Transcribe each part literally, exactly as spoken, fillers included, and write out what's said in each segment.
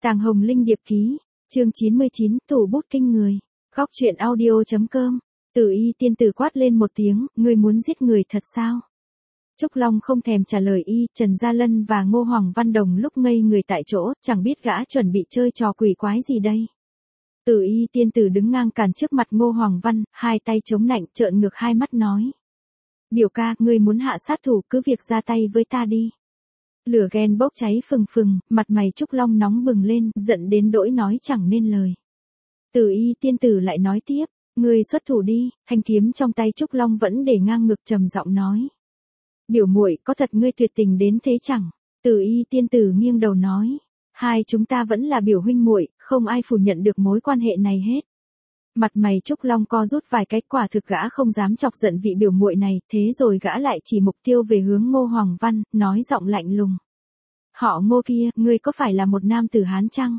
Tàng Hồng Linh điệp ký, chương chín mươi chín, thủ bút kinh người. Góc truyện audio.com. Tử Y tiên tử quát lên một tiếng, ngươi muốn giết người thật sao? Trúc Long không thèm trả lời y, Trần Gia Lân và Ngô Hoàng Văn Đồng lúc ngây người tại chỗ, chẳng biết gã chuẩn bị chơi trò quỷ quái gì đây. Tử Y tiên tử đứng ngang cản trước mặt Ngô Hoàng Văn, hai tay chống nạnh trợn ngược hai mắt nói. Biểu ca, ngươi muốn hạ sát thủ cứ việc ra tay với ta đi. Lửa ghen bốc cháy phừng phừng, mặt mày Trúc Long nóng bừng lên, giận đến đỗi nói chẳng nên lời. Tử Y tiên tử lại nói tiếp, ngươi xuất thủ đi, thanh kiếm trong tay Trúc Long vẫn để ngang ngực trầm giọng nói. Biểu muội, có thật ngươi tuyệt tình đến thế chẳng? Tử Y tiên tử nghiêng đầu nói, hai chúng ta vẫn là biểu huynh muội, không ai phủ nhận được mối quan hệ này hết. Mặt mày Trúc Long co rút vài cái, quả thực gã không dám chọc giận vị biểu muội này, thế rồi gã lại chỉ mục tiêu về hướng Ngô Hoàng Văn, nói giọng lạnh lùng. Họ Ngô kia, ngươi có phải là một nam tử Hán chăng?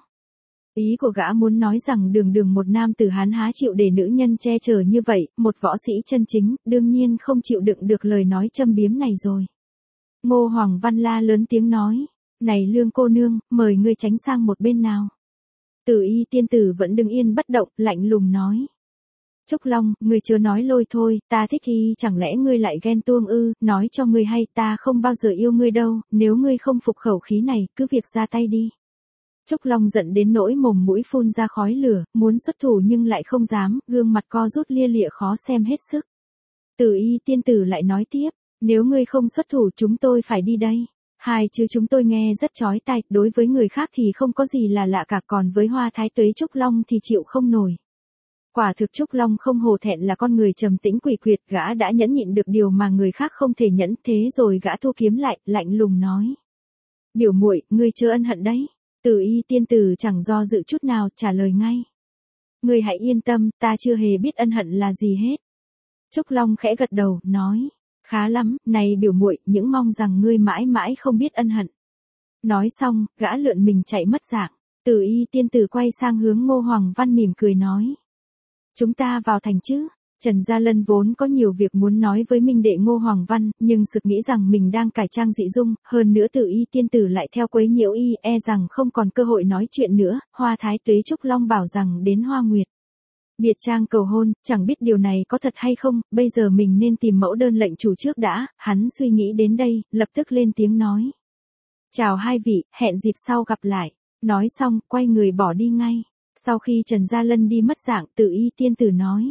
Ý của gã muốn nói rằng đường đường một nam tử Hán há chịu để nữ nhân che chở như vậy, một võ sĩ chân chính, đương nhiên không chịu đựng được lời nói châm biếm này rồi. Ngô Hoàng Văn la lớn tiếng nói, này Lương cô nương, mời ngươi tránh sang một bên nào. Tử Y tiên tử vẫn đứng yên bất động, lạnh lùng nói. Trúc Long, ngươi chưa nói lôi thôi, ta thích thì chẳng lẽ ngươi lại ghen tuông ư, nói cho ngươi hay, ta không bao giờ yêu ngươi đâu, nếu ngươi không phục khẩu khí này, cứ việc ra tay đi. Trúc Long giận đến nỗi mồm mũi phun ra khói lửa, muốn xuất thủ nhưng lại không dám, gương mặt co rút lia lịa khó xem hết sức. Tử Y tiên tử lại nói tiếp, nếu ngươi không xuất thủ chúng tôi phải đi đây. Hai chữ chúng tôi nghe rất chói tai, đối với người khác thì không có gì là lạ cả, còn với Hoa Thái Tuế Trúc Long thì chịu không nổi. Quả thực Trúc Long không hổ thẹn là con người trầm tĩnh quỷ quyệt, gã đã nhẫn nhịn được điều mà người khác không thể nhẫn, thế rồi gã thu kiếm lại, lạnh lùng nói. Biểu muội, ngươi chưa ân hận đấy. Tử Y tiên tử chẳng do dự chút nào, trả lời ngay. Ngươi hãy yên tâm, ta chưa hề biết ân hận là gì hết. Trúc Long khẽ gật đầu, nói. Khá lắm, này biểu muội, những mong rằng ngươi mãi mãi không biết ân hận. Nói xong, gã lượn mình chạy mất dạng. Tử Y tiên tử quay sang hướng Ngô Hoàng Văn mỉm cười nói. Chúng ta vào thành chứ? Trần Gia Lân vốn có nhiều việc muốn nói với minh đệ Ngô Hoàng Văn, nhưng sực nghĩ rằng mình đang cải trang dị dung, hơn nữa Tử Y tiên tử lại theo quấy nhiễu y, e rằng không còn cơ hội nói chuyện nữa. Hoa Thái Tuế Trúc Long bảo rằng đến Hoa Nguyệt biệt trang cầu hôn, chẳng biết điều này có thật hay không, bây giờ mình nên tìm mẫu đơn lệnh chủ trước đã. Hắn suy nghĩ đến đây, lập tức lên tiếng nói. Chào hai vị, hẹn dịp sau gặp lại. Nói xong, quay người bỏ đi ngay. Sau khi Trần Gia Lân đi mất dạng, Tử Y tiên tử nói.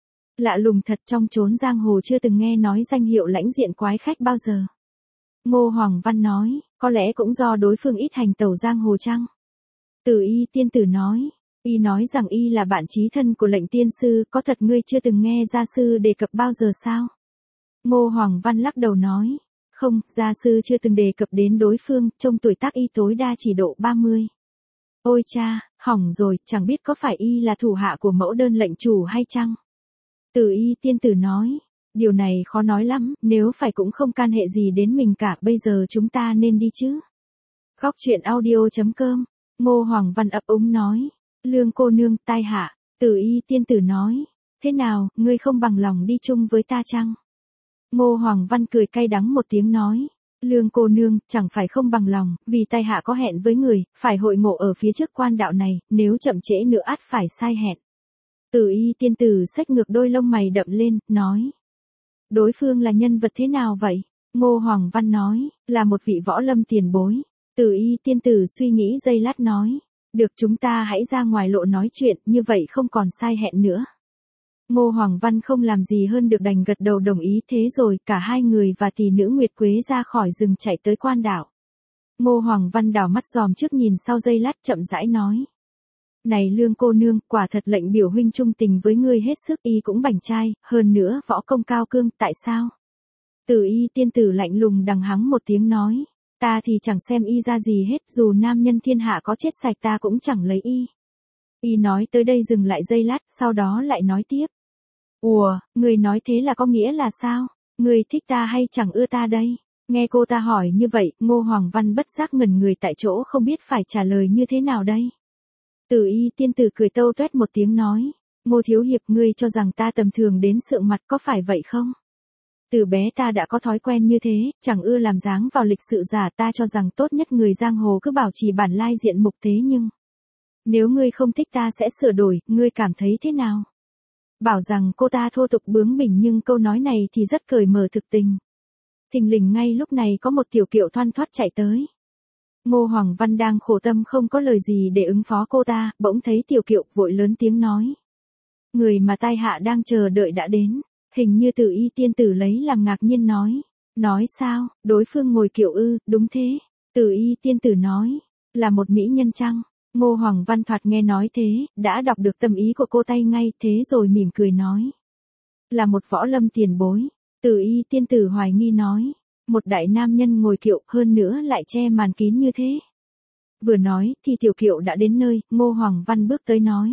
Lạ lùng thật, trong chốn giang hồ chưa từng nghe nói danh hiệu lãnh diện quái khách bao giờ. Ngô Hoàng Văn nói, có lẽ cũng do đối phương ít hành tẩu giang hồ chăng? Tử Y tiên tử nói. Y nói rằng y là bạn chí thân của lệnh tiên sư, có thật ngươi chưa từng nghe gia sư đề cập bao giờ sao? Ngô Hoàng Văn lắc đầu nói, không, gia sư chưa từng đề cập đến đối phương, trông tuổi tác y tối đa chỉ độ ba mươi. Ôi cha, hỏng rồi, chẳng biết có phải y là thủ hạ của mẫu đơn lệnh chủ hay chăng? Tử Y tiên tử nói, điều này khó nói lắm, nếu phải cũng không can hệ gì đến mình cả, bây giờ chúng ta nên đi chứ? Góc truyện audio.com. Ngô Hoàng Văn ấp úng nói. Lương cô nương, tai hạ. Tử Y tiên tử nói. Thế nào, ngươi không bằng lòng đi chung với ta chăng? Ngô Hoàng Văn cười cay đắng một tiếng nói. Lương cô nương, chẳng phải không bằng lòng, vì tai hạ có hẹn với người, phải hội ngộ ở phía trước quan đạo này, nếu chậm trễ nữa ắt phải sai hẹn. Tử Y tiên tử xách ngược đôi lông mày đậm lên, nói. Đối phương là nhân vật thế nào vậy? Ngô Hoàng Văn nói, là một vị võ lâm tiền bối. Tử Y tiên tử suy nghĩ giây lát nói. Được, chúng ta hãy ra ngoài lộ nói chuyện, như vậy không còn sai hẹn nữa. Ngô Hoàng Văn không làm gì hơn được đành gật đầu đồng ý, thế rồi cả hai người và tỷ nữ Nguyệt Quế ra khỏi rừng chạy tới quan đảo. Ngô Hoàng Văn đảo mắt dòm trước nhìn sau giây lát chậm rãi nói. Này Lương cô nương, quả thật lệnh biểu huynh trung tình với ngươi hết sức, y cũng bảnh trai, hơn nữa võ công cao cương, tại sao? Tử Y tiên tử lạnh lùng đằng hắng một tiếng nói. Ta thì chẳng xem y ra gì hết, dù nam nhân thiên hạ có chết sạch ta cũng chẳng lấy y. Y nói tới đây dừng lại giây lát, sau đó lại nói tiếp. Ủa, người nói thế là có nghĩa là sao? Người thích ta hay chẳng ưa ta đây? Nghe cô ta hỏi như vậy, Ngô Hoàng Văn bất giác ngẩn người tại chỗ không biết phải trả lời như thế nào đây. Tử Y tiên tử cười tâu tuét một tiếng nói. Ngô thiếu hiệp, ngươi cho rằng ta tầm thường đến sượng mặt, có phải vậy không? Từ bé ta đã có thói quen như thế, chẳng ưa làm dáng vào lịch sự giả, ta cho rằng tốt nhất người giang hồ cứ bảo trì bản lai diện mục, thế nhưng Nếu ngươi không thích ta sẽ sửa đổi, ngươi cảm thấy thế nào? Bảo rằng cô ta thô tục bướng bỉnh nhưng câu nói này thì rất cởi mở thực tình. Thình lình ngay lúc này có một tiểu kiệu thoăn thoắt chạy tới. Ngô Hoàng Văn đang khổ tâm không có lời gì để ứng phó cô ta, bỗng thấy tiểu kiệu vội lớn tiếng nói. Người mà tai hạ đang chờ đợi đã đến, hình như Từ Y tiên tử lấy làm ngạc nhiên nói. Nói sao, đối phương ngồi kiệu ư, đúng thế. Từ Y tiên tử nói, là một mỹ nhân chăng? Ngô Hoàng Văn thoạt nghe nói thế, đã đọc được tâm ý của cô tay ngay, thế rồi mỉm cười nói. Là một võ lâm tiền bối. Từ Y tiên tử hoài nghi nói. Một đại nam nhân ngồi kiệu, hơn nữa lại che màn kín như thế. Vừa nói, thì tiểu kiệu đã đến nơi, Ngô Hoàng Văn bước tới nói.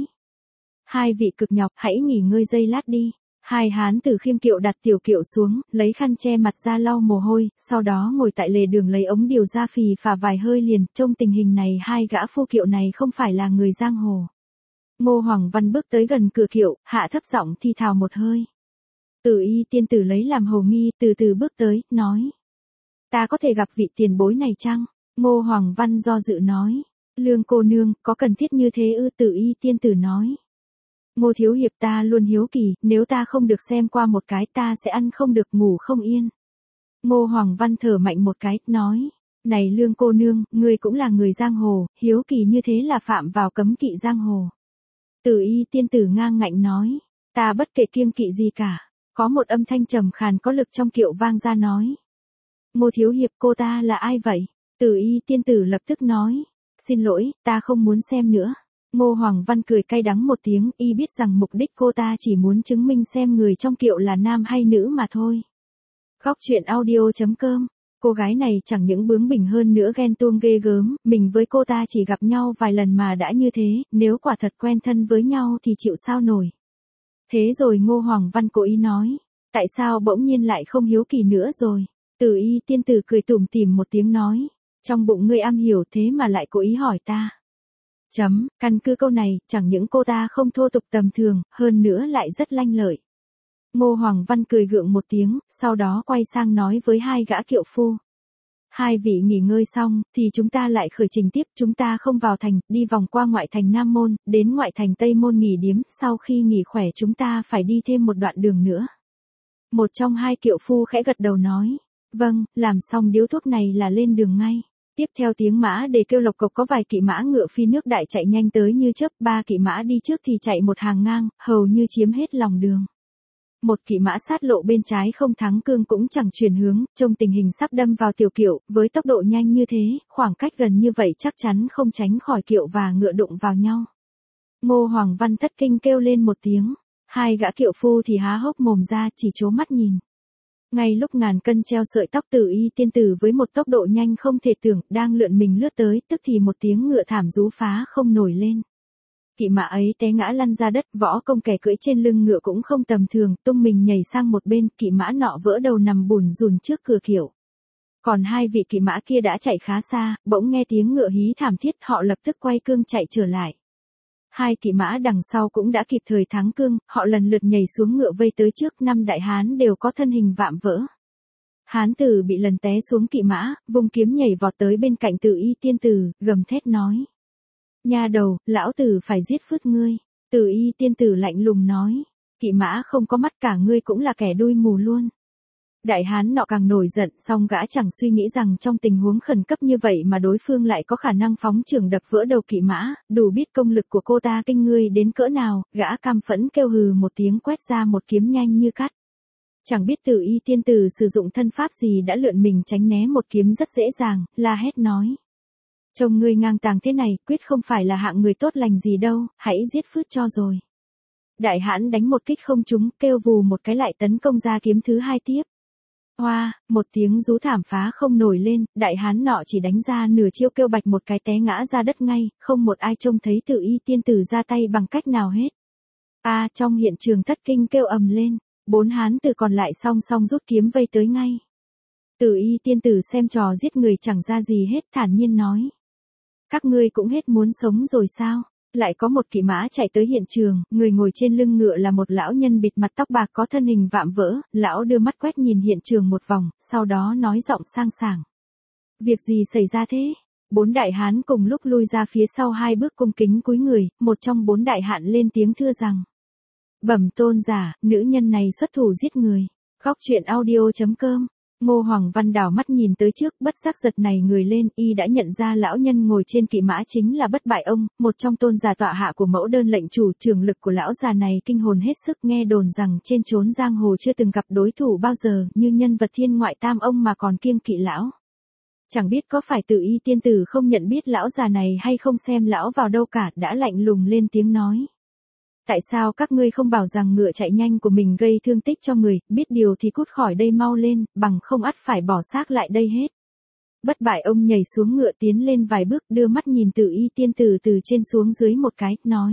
Hai vị cực nhọc, hãy nghỉ ngơi giây lát đi. Hai hán tử khiêng kiệu đặt tiểu kiệu xuống, lấy khăn che mặt ra lau mồ hôi, sau đó ngồi tại lề đường lấy ống điều ra phì phà vài hơi liền, trong tình hình này hai gã phu kiệu này không phải là người giang hồ. Ngô Hoàng Văn bước tới gần cửa kiệu, hạ thấp giọng thi thào một hơi. Từ Y tiên tử lấy làm hầu nghi, từ từ bước tới, nói. Ta có thể gặp vị tiền bối này chăng? Ngô Hoàng Văn do dự nói. Lương cô nương, có cần thiết như thế ư? Từ Y tiên tử nói. Ngô thiếu hiệp ta luôn hiếu kỳ, nếu ta không được xem qua một cái ta sẽ ăn không được ngủ không yên. Ngô Hoàng Văn thở mạnh một cái, nói. Này Lương cô nương, ngươi cũng là người giang hồ, hiếu kỳ như thế là phạm vào cấm kỵ giang hồ. Từ Y tiên tử ngang ngạnh nói. Ta bất kể kiêng kỵ gì cả. Có một âm thanh trầm khàn có lực trong kiệu vang ra nói. Ngô thiếu hiệp cô ta là ai vậy? Từ Y tiên tử lập tức nói. Xin lỗi, ta không muốn xem nữa. Ngô Hoàng Văn cười cay đắng một tiếng, y biết rằng mục đích cô ta chỉ muốn chứng minh xem người trong kiệu là nam hay nữ mà thôi. Khóc chuyện audio chấm com. Cô gái này chẳng những bướng bỉnh hơn nữa ghen tuông ghê gớm, mình với cô ta chỉ gặp nhau vài lần mà đã như thế, nếu quả thật quen thân với nhau thì chịu sao nổi. Thế rồi Ngô Hoàng Văn cố ý nói, tại sao bỗng nhiên lại không hiếu kỳ nữa rồi? Từ Y tiên tử cười tủm tỉm một tiếng nói, trong bụng ngươi am hiểu thế mà lại cố ý hỏi ta. Chấm, căn cứ câu này, chẳng những cô ta không thô tục tầm thường, hơn nữa lại rất lanh lợi. Ngô Hoàng Văn cười gượng một tiếng, sau đó quay sang nói với hai gã kiệu phu. Hai vị nghỉ ngơi xong, thì chúng ta lại khởi trình tiếp, chúng ta không vào thành, đi vòng qua ngoại thành Nam Môn, đến ngoại thành Tây Môn nghỉ điếm, sau khi nghỉ khỏe chúng ta phải đi thêm một đoạn đường nữa. Một trong hai kiệu phu khẽ gật đầu nói, vâng, làm xong điếu thuốc này là lên đường ngay. Tiếp theo tiếng mã để kêu lộc cộc có vài kỵ mã ngựa phi nước đại chạy nhanh tới như chớp, ba kỵ mã đi trước thì chạy một hàng ngang, hầu như chiếm hết lòng đường. Một kỵ mã sát lộ bên trái không thắng cương cũng chẳng chuyển hướng, trong tình hình sắp đâm vào tiểu kiệu, với tốc độ nhanh như thế, khoảng cách gần như vậy chắc chắn không tránh khỏi kiệu và ngựa đụng vào nhau. Ngô Hoàng Văn thất kinh kêu lên một tiếng, hai gã kiệu phu thì há hốc mồm ra chỉ trố mắt nhìn. Ngay lúc ngàn cân treo sợi tóc Từ Y tiên tử với một tốc độ nhanh không thể tưởng, đang lượn mình lướt tới, tức thì một tiếng ngựa thảm rú phá không nổi lên. Kỵ mã ấy té ngã lăn ra đất, võ công kẻ cưỡi trên lưng ngựa cũng không tầm thường, tung mình nhảy sang một bên, kỵ mã nọ vỡ đầu nằm bùn rùn trước cửa kiệu. Còn hai vị kỵ mã kia đã chạy khá xa, bỗng nghe tiếng ngựa hí thảm thiết, họ lập tức quay cương chạy trở lại. Hai kỵ mã đằng sau cũng đã kịp thời thắng cương, họ lần lượt nhảy xuống ngựa vây tới trước, năm đại hán đều có thân hình vạm vỡ. Hán tử bị lần té xuống kỵ mã, vung kiếm nhảy vọt tới bên cạnh Từ Y tiên tử, gầm thét nói. Nha đầu, lão tử phải giết phứt ngươi. Từ Y tiên tử lạnh lùng nói. Kỵ mã không có mắt cả ngươi cũng là kẻ đuôi mù luôn. Đại hán nọ càng nổi giận, song gã chẳng suy nghĩ rằng trong tình huống khẩn cấp như vậy mà đối phương lại có khả năng phóng chưởng đập vỡ đầu kỵ mã, đủ biết công lực của cô ta kinh ngươi đến cỡ nào, gã cam phẫn kêu hừ một tiếng quét ra một kiếm nhanh như cắt. Chẳng biết Từ Y tiên tử sử dụng thân pháp gì đã lượn mình tránh né một kiếm rất dễ dàng, la hét nói. Trông ngươi ngang tàng thế này, quyết không phải là hạng người tốt lành gì đâu, hãy giết phứt cho rồi. Đại hãn đánh một kích không trúng, kêu vù một cái lại tấn công ra kiếm thứ hai tiếp. Hoa, một tiếng rú thảm phá không nổi lên, đại hán nọ chỉ đánh ra nửa chiêu kêu bạch một cái té ngã ra đất ngay, không một ai trông thấy Từ Y tiên tử ra tay bằng cách nào hết. A à, trong hiện trường thất kinh kêu ầm lên, bốn hán tử còn lại song song rút kiếm vây tới ngay. Từ Y tiên tử xem trò giết người chẳng ra gì hết, thản nhiên nói. Các ngươi cũng hết muốn sống rồi sao? Lại có một kỵ mã chạy tới hiện trường, người ngồi trên lưng ngựa là một lão nhân bịt mặt tóc bạc có thân hình vạm vỡ, lão đưa mắt quét nhìn hiện trường một vòng, sau đó nói giọng sang sảng. Việc gì xảy ra thế? Bốn đại hán cùng lúc lui ra phía sau hai bước cung kính cúi người, một trong bốn đại hạn lên tiếng thưa rằng. Bẩm tôn giả, nữ nhân này xuất thủ giết người. Khóc chuyện audio chấm com. Ngô Hoàng Văn đảo mắt nhìn tới trước, bất giác giật này người lên, y đã nhận ra lão nhân ngồi trên kỵ mã chính là Bất Bại Ông, một trong tôn giả tọa hạ của mẫu đơn lệnh chủ. Trường lực của lão già này kinh hồn hết sức, nghe đồn rằng trên chốn giang hồ chưa từng gặp đối thủ bao giờ, như nhân vật thiên ngoại tam ông mà còn kiêng kỵ lão. Chẳng biết có phải Tử Y tiên tử không nhận biết lão già này hay không xem lão vào đâu cả, đã lạnh lùng lên tiếng nói. Tại sao các ngươi không bảo rằng ngựa chạy nhanh của mình gây thương tích cho người, biết điều thì cút khỏi đây mau lên, bằng không ắt phải bỏ xác lại đây hết. Bất Bại Ông nhảy xuống ngựa tiến lên vài bước, đưa mắt nhìn Tử Y tiên tử từ trên xuống dưới một cái, nói.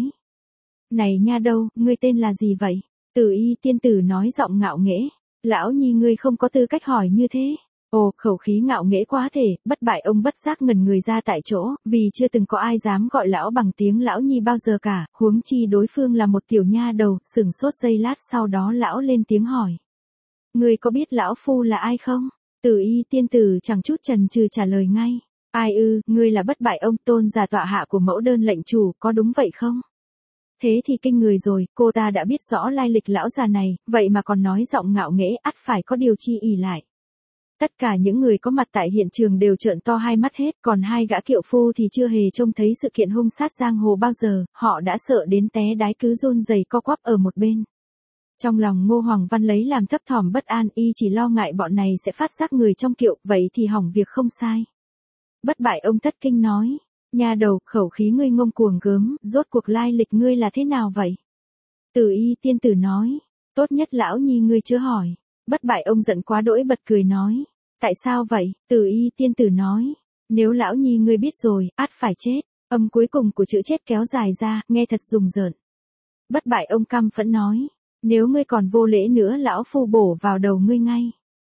Này nha đâu, ngươi tên là gì vậy? Tử Y tiên tử nói giọng ngạo nghễ. Lão nhi ngươi không có tư cách hỏi như thế. Ồ, khẩu khí ngạo nghễ quá thể, Bất Bại Ông bất giác ngẩn người ra tại chỗ, vì chưa từng có ai dám gọi lão bằng tiếng lão nhi bao giờ cả, huống chi đối phương là một tiểu nha đầu, sừng sốt giây lát sau đó lão lên tiếng hỏi. Ngươi có biết lão phu là ai không? Tử Y tiên tử chẳng chút chần chừ trả lời ngay. Ai ư, ngươi là Bất Bại Ông, tôn giả tọa hạ của mẫu đơn lệnh chủ, có đúng vậy không? Thế thì kinh người rồi, cô ta đã biết rõ lai lịch lão già này, vậy mà còn nói giọng ngạo nghễ, ắt phải có điều chi ỷ lại. Tất cả những người có mặt tại hiện trường đều trợn to hai mắt hết, còn hai gã kiệu phu thì chưa hề trông thấy sự kiện hung sát giang hồ bao giờ, họ đã sợ đến té đái cứ run rẩy co quắp ở một bên. Trong lòng Ngô Hoàng Văn lấy làm thấp thỏm bất an, y chỉ lo ngại bọn này sẽ phát giác người trong kiệu, vậy thì hỏng việc không sai. Bất Bại Ông thất kinh nói, nha đầu, khẩu khí ngươi ngông cuồng gớm, rốt cuộc lai lịch ngươi là thế nào vậy? Tử Y tiên tử nói, tốt nhất lão nhi ngươi chưa hỏi. Bất Bại Ông giận quá đỗi bật cười nói. Tại sao vậy? Tử Y tiên tử nói. Nếu lão nhi ngươi biết rồi, ắt phải chết. Âm cuối cùng của chữ chết kéo dài ra, nghe thật rùng rợn. Bất Bại Ông căm phẫn nói. Nếu ngươi còn vô lễ nữa lão phu bổ vào đầu ngươi ngay.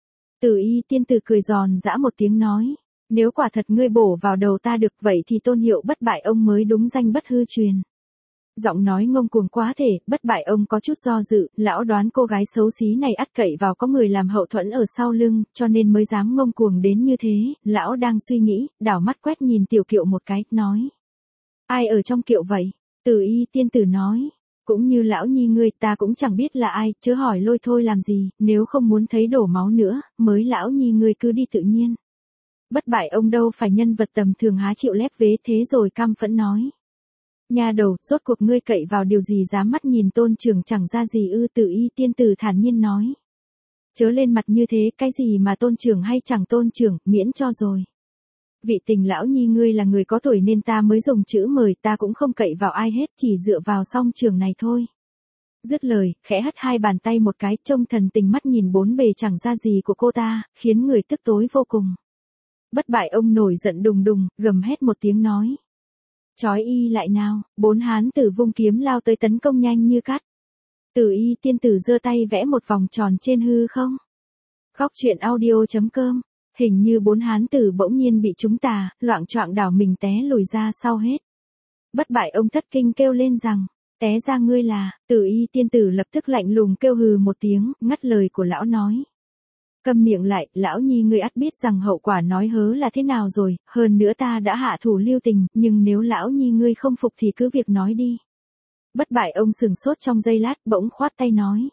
Tử Y tiên tử cười giòn giã một tiếng nói. Nếu quả thật ngươi bổ vào đầu ta được vậy thì tôn hiệu Bất Bại Ông mới đúng danh bất hư truyền. Giọng nói ngông cuồng quá thể, Bất Bại Ông có chút do dự, lão đoán cô gái xấu xí này ắt cậy vào có người làm hậu thuẫn ở sau lưng, cho nên mới dám ngông cuồng đến như thế, lão đang suy nghĩ, đảo mắt quét nhìn tiểu kiệu một cái, nói. Ai ở trong kiệu vậy? Tử Y tiên tử nói. Cũng như lão nhi ngươi, ta cũng chẳng biết là ai, chớ hỏi lôi thôi làm gì, nếu không muốn thấy đổ máu nữa, mới lão nhi ngươi cứ đi tự nhiên. Bất Bại Ông đâu phải nhân vật tầm thường há chịu lép vế thế rồi căm phẫn nói. Nha đầu, rốt cuộc ngươi cậy vào điều gì dám mắt nhìn tôn trưởng chẳng ra gì ư? Tử Y tiên tử thản nhiên nói. Chớ lên mặt như thế, cái gì mà tôn trưởng hay chẳng tôn trưởng, miễn cho rồi. Vị tình lão nhi ngươi là người có tuổi nên ta mới dùng chữ mời, ta cũng không cậy vào ai hết, chỉ dựa vào song trường này thôi. Dứt lời, khẽ hất hai bàn tay một cái, trông thần tình mắt nhìn bốn bề chẳng ra gì của cô ta, khiến người tức tối vô cùng. Bất Bại Ông nổi giận đùng đùng, gầm hét một tiếng nói. Chói y lại nào, bốn hán tử vung kiếm lao tới tấn công nhanh như cát. Tử Y tiên tử giơ tay vẽ một vòng tròn trên hư không. Khóc chuyện audio chấm com. Hình như bốn hán tử bỗng nhiên bị chúng tà, loạng choạng đảo mình té lùi ra sau hết. Bất Bại Ông thất kinh kêu lên rằng, té ra ngươi là. Tử Y tiên tử lập tức lạnh lùng kêu hừ một tiếng, ngắt lời của lão nói. Câm miệng lại, lão nhi ngươi ắt biết rằng hậu quả nói hớ là thế nào rồi, hơn nữa ta đã hạ thủ lưu tình, nhưng nếu lão nhi ngươi không phục thì cứ việc nói đi. Bất Bại Ông sừng sốt trong giây lát, bỗng khoát tay nói.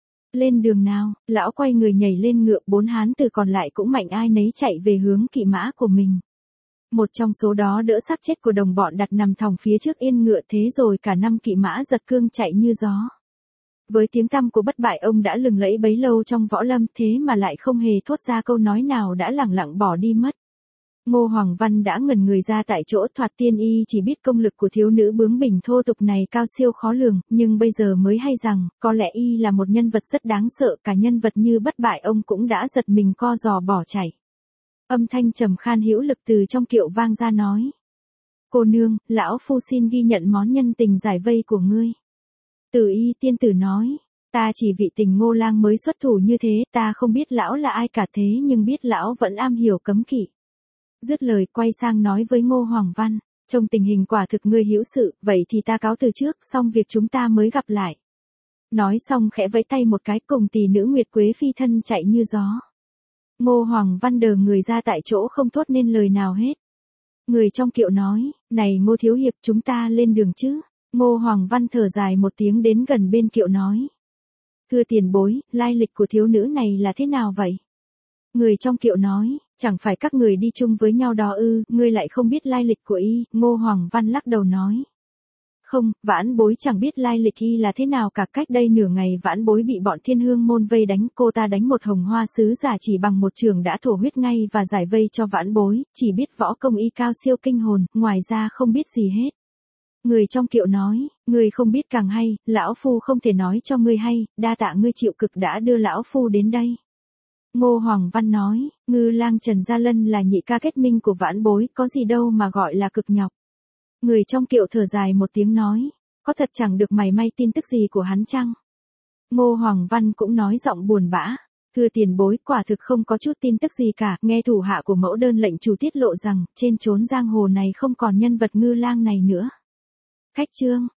Lên đường nào, lão quay người nhảy lên ngựa, bốn hán tử còn lại cũng mạnh ai nấy chạy về hướng kỵ mã của mình. Một trong số đó đỡ xác chết của đồng bọn đặt nằm thòng phía trước yên ngựa, thế rồi cả năm kỵ mã giật cương chạy như gió. Với tiếng tăm của Bất Bại Ông đã lừng lẫy bấy lâu trong võ lâm, thế mà lại không hề thốt ra câu nói nào, đã lẳng lặng bỏ đi mất. Ngô Hoàng Văn đã ngẩn người ra tại chỗ, thoạt tiên y chỉ biết công lực của thiếu nữ bướng bỉnh thô tục này cao siêu khó lường, nhưng bây giờ mới hay rằng, có lẽ y là một nhân vật rất đáng sợ, cả nhân vật như Bất Bại Ông cũng đã giật mình co giò bỏ chạy. Âm thanh trầm khan hữu lực từ trong kiệu vang ra nói. Cô nương, lão phu xin ghi nhận món nhân tình giải vây của ngươi. Tử Y tiên tử nói, ta chỉ vị tình Ngô lang mới xuất thủ như thế, ta không biết lão là ai cả, thế nhưng biết lão vẫn am hiểu cấm kỵ. Dứt lời quay sang nói với Ngô Hoàng Văn, trong tình hình quả thực ngươi hữu sự, vậy thì ta cáo từ trước, xong việc chúng ta mới gặp lại. Nói xong khẽ vẫy tay một cái, cùng tỷ nữ Nguyệt Quế phi thân chạy như gió. Ngô Hoàng Văn đờ người ra tại chỗ không thốt nên lời nào hết. Người trong kiệu nói, này Ngô thiếu hiệp chúng ta lên đường chứ. Ngô Hoàng Văn thở dài một tiếng đến gần bên kiệu nói. Thưa tiền bối, lai lịch của thiếu nữ này là thế nào vậy? Người trong kiệu nói, chẳng phải các người đi chung với nhau đó ư, ngươi lại không biết lai lịch của y. Ngô Hoàng Văn lắc đầu nói. Không, vãn bối chẳng biết lai lịch y là thế nào cả. Cách đây nửa ngày vãn bối bị bọn thiên hương môn vây đánh, cô ta đánh một hồng hoa sứ giả chỉ bằng một trường đã thổ huyết ngay và giải vây cho vãn bối, chỉ biết võ công y cao siêu kinh hồn, ngoài ra không biết gì hết. Người trong kiệu nói, ngươi không biết càng hay, lão phu không thể nói cho ngươi hay, đa tạ ngươi chịu cực đã đưa lão phu đến đây. Ngô Hoàng Văn nói, Ngư Lang Trần Gia Lân là nhị ca kết minh của vãn bối, có gì đâu mà gọi là cực nhọc. Người trong kiệu thở dài một tiếng nói, có thật chẳng được mày may tin tức gì của hắn chăng? Ngô Hoàng Văn cũng nói giọng buồn bã, thưa tiền bối quả thực không có chút tin tức gì cả, nghe thủ hạ của mẫu đơn lệnh chủ tiết lộ rằng, trên chốn giang hồ này không còn nhân vật Ngư Lang này nữa. Khách chương